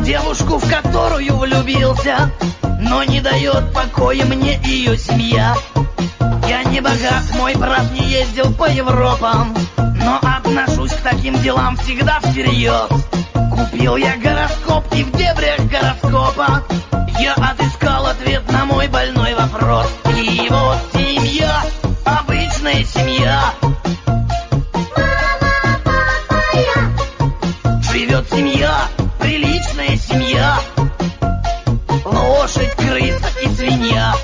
девушку, в которую влюбился, но не дает покоя мне ее семья. Я не богат, мой брат не ездил по Европам, но отношусь к таким делам всегда всерьез. Купил я гороскоп, и в дебрях гороскопа я отыскал ответ на мой больной вопрос. И вот семья, обычная семья. Мама, папа, я. Живет семья, приличная семья. Лошадь, крыса и свинья.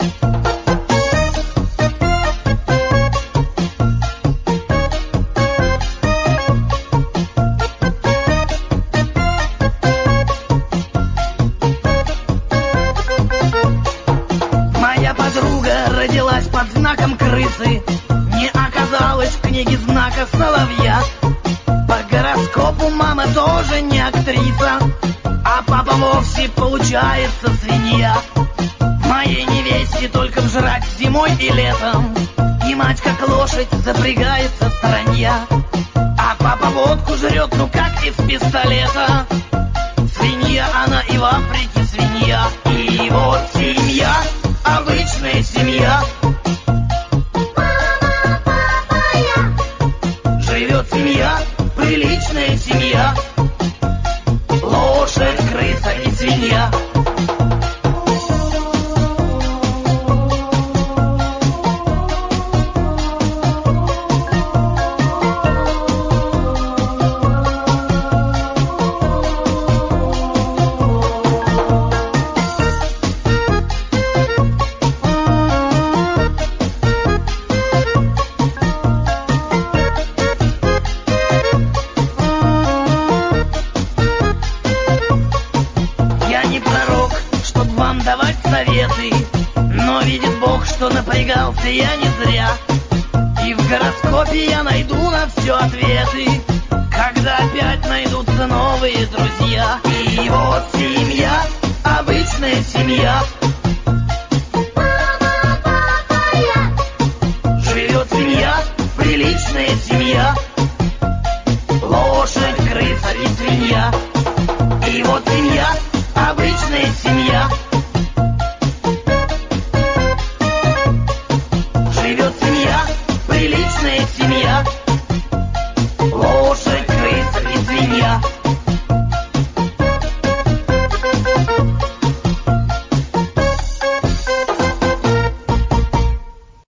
Моя подруга родилась под знаком крысы, не оказалось в книге знака соловья. По гороскопу мама тоже не актриса, а папа вовсе получается свинья. Моей невесте только жрать зимой и летом, и мать как лошадь запрягается странья. А папа водку жрет, ну как из пистолета. Свинья она и в Африке свинья. И вот семья, обычная семья. Мама, папа, я. Живет семья, приличная семья. Лошадь, крыса и свинья. Я не пророк, чтоб вам давать советы, но видит Бог, что напрягался я не зря. И в гороскопе я найду на все ответы, когда опять найдутся новые друзья. И вот семья, обычная семья.